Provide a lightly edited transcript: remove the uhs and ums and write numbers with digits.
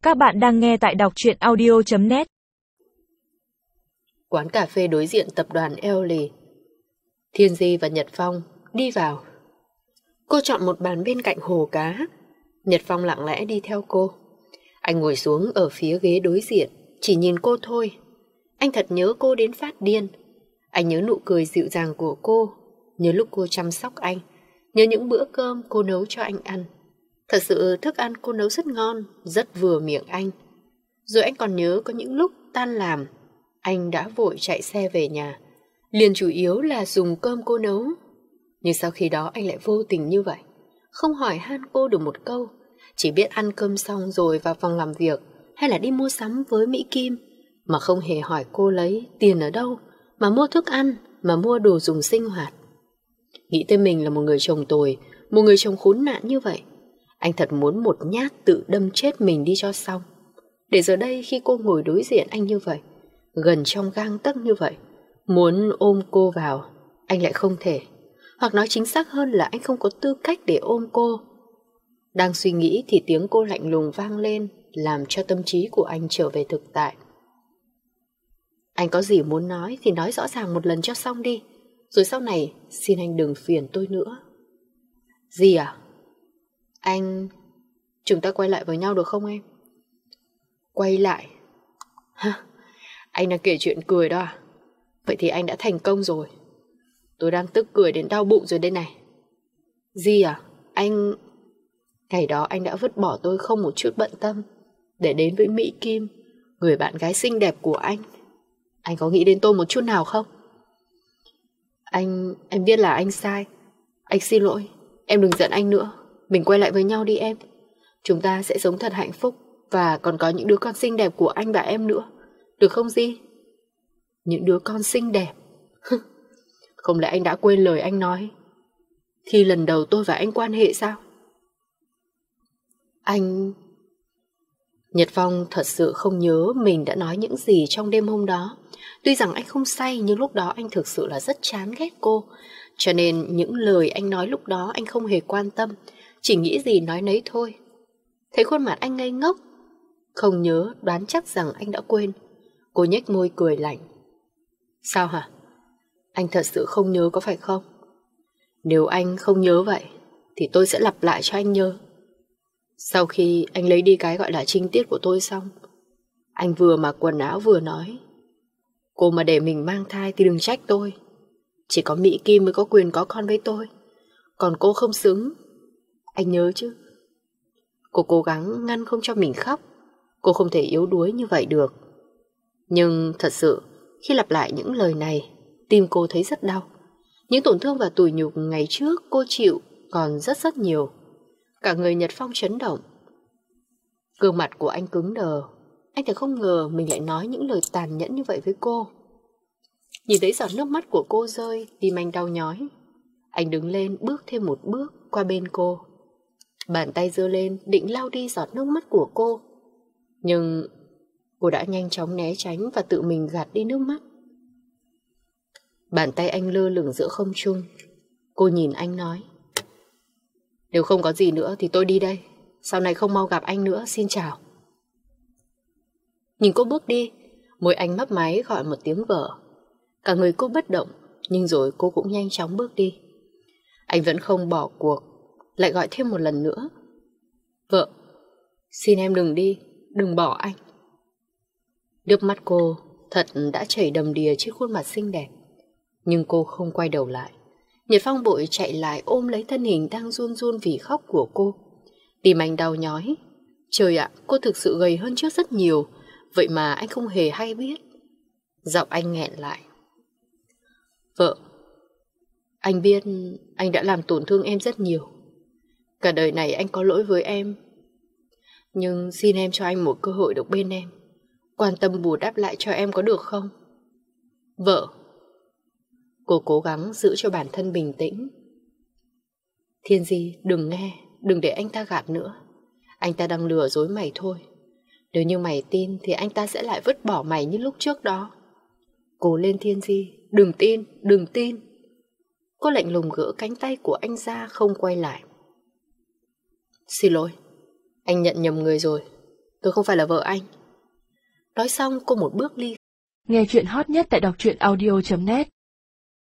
Các bạn đang nghe tại đọc truyện audio.net. Quán cà phê đối diện tập đoàn Eoli. Thiên Di và Nhật Phong đi vào. Cô chọn một bàn bên cạnh hồ cá. Nhật Phong lặng lẽ đi theo cô. Anh ngồi xuống ở phía ghế đối diện, chỉ nhìn cô thôi. Anh thật nhớ cô đến phát điên. Anh nhớ nụ cười dịu dàng của cô, nhớ lúc cô chăm sóc anh, nhớ những bữa cơm cô nấu cho anh ăn. Thật sự thức ăn cô nấu rất ngon, rất vừa miệng anh. Rồi anh còn nhớ có những lúc tan làm, anh đã vội chạy xe về nhà, liền chủ yếu là dùng cơm cô nấu. Nhưng sau khi đó anh lại vô tình như vậy, không hỏi han cô được một câu, chỉ biết ăn cơm xong rồi vào phòng làm việc hay là đi mua sắm với Mỹ Kim, mà không hề hỏi cô lấy tiền ở đâu mà mua thức ăn, mà mua đồ dùng sinh hoạt. Nghĩ tới mình là một người chồng tồi, một người chồng khốn nạn như vậy, anh thật muốn một nhát tự đâm chết mình đi cho xong. Để giờ đây khi cô ngồi đối diện anh như vậy, gần trong gang tấc như vậy, muốn ôm cô vào, anh lại không thể. Hoặc nói chính xác hơn là anh không có tư cách để ôm cô. Đang suy nghĩ thì tiếng cô lạnh lùng vang lên, làm cho tâm trí của anh trở về thực tại. Anh có gì muốn nói thì nói rõ ràng một lần cho xong đi, rồi sau này xin anh đừng phiền tôi nữa. Gì à? Chúng ta quay lại với nhau được không em? Quay lại? Hả? Anh đang kể chuyện cười đó à? Vậy thì anh đã thành công rồi. Tôi đang tức cười đến đau bụng rồi đây này. Gì à? Ngày đó anh đã vứt bỏ tôi không một chút bận tâm để đến với Mỹ Kim, người bạn gái xinh đẹp của anh. Anh có nghĩ đến tôi một chút nào không? Anh biết là anh sai. Anh xin lỗi. Em đừng giận anh nữa. Mình quay lại với nhau đi em. Chúng ta sẽ sống thật hạnh phúc, và còn có những đứa con xinh đẹp của anh và em nữa. Được không Di? Những đứa con xinh đẹp? Không lẽ anh đã quên lời anh nói khi lần đầu tôi và anh quan hệ sao? Nhật Phong thật sự không nhớ mình đã nói những gì trong đêm hôm đó. Tuy rằng anh không say, nhưng lúc đó anh thực sự là rất chán ghét cô. Cho nên những lời anh nói lúc đó anh không hề quan tâm, chỉ nghĩ gì nói nấy thôi. Thấy khuôn mặt anh ngây ngốc, không nhớ, đoán chắc rằng anh đã quên. Cô nhếch môi cười lạnh. Sao hả? Anh thật sự không nhớ có phải không? Nếu anh không nhớ vậy thì tôi sẽ lặp lại cho anh nhớ. Sau khi anh lấy đi cái gọi là trinh tiết của tôi xong, anh vừa mặc quần áo vừa nói, cô mà để mình mang thai thì đừng trách tôi. Chỉ có Mỹ Kim mới có quyền có con với tôi, còn cô không xứng. Anh nhớ chứ? Cô cố gắng ngăn không cho mình khóc. Cô không thể yếu đuối như vậy được. Nhưng thật sự khi lặp lại những lời này, tim cô thấy rất đau. Những tổn thương và tủi nhục ngày trước cô chịu còn rất nhiều. Cả người Nhật Phong chấn động. Gương mặt của anh cứng đờ. Anh thật không ngờ mình lại nói những lời tàn nhẫn như vậy với cô. Nhìn thấy giọt nước mắt của cô rơi, tim anh đau nhói. Anh đứng lên bước thêm một bước qua bên cô. Bàn tay giơ lên định lau đi giọt nước mắt của cô. Nhưng cô đã nhanh chóng né tránh và tự mình gạt đi nước mắt. Bàn tay anh lơ lửng giữa không trung. Cô nhìn anh nói, nếu không có gì nữa thì tôi đi đây. Sau này không mau gặp anh nữa, xin chào. Nhìn cô bước đi, môi anh mấp máy gọi một tiếng vợ. Cả người cô bất động, nhưng rồi cô cũng nhanh chóng bước đi. Anh vẫn không bỏ cuộc, lại gọi thêm một lần nữa. Vợ, xin em đừng đi, đừng bỏ anh. Nước mắt cô thật đã chảy đầm đìa trên khuôn mặt xinh đẹp. Nhưng cô không quay đầu lại. Nhật Phong vội chạy lại ôm lấy thân hình đang run run vì khóc của cô. Tim anh đau nhói. Trời ạ, cô thực sự gầy hơn trước rất nhiều, vậy mà anh không hề hay biết. Giọng anh nghẹn lại. Vợ, anh biết anh đã làm tổn thương em rất nhiều. Cả đời này anh có lỗi với em. Nhưng xin em cho anh một cơ hội được bên em, quan tâm bù đắp lại cho em có được không? Vợ. Cô cố gắng giữ cho bản thân bình tĩnh. Thiên Di, đừng nghe, đừng để anh ta gạt nữa. Anh ta đang lừa dối mày thôi. Nếu như mày tin thì anh ta sẽ lại vứt bỏ mày như lúc trước đó. Cố lên Thiên Di, đừng tin, đừng tin. Cô lạnh lùng gỡ cánh tay của anh ra, không quay lại. Xin lỗi, anh nhận nhầm người rồi. Tôi không phải là vợ anh. Nói xong cô một bước ly. Nghe chuyện hot nhất tại đọc truyện audio.net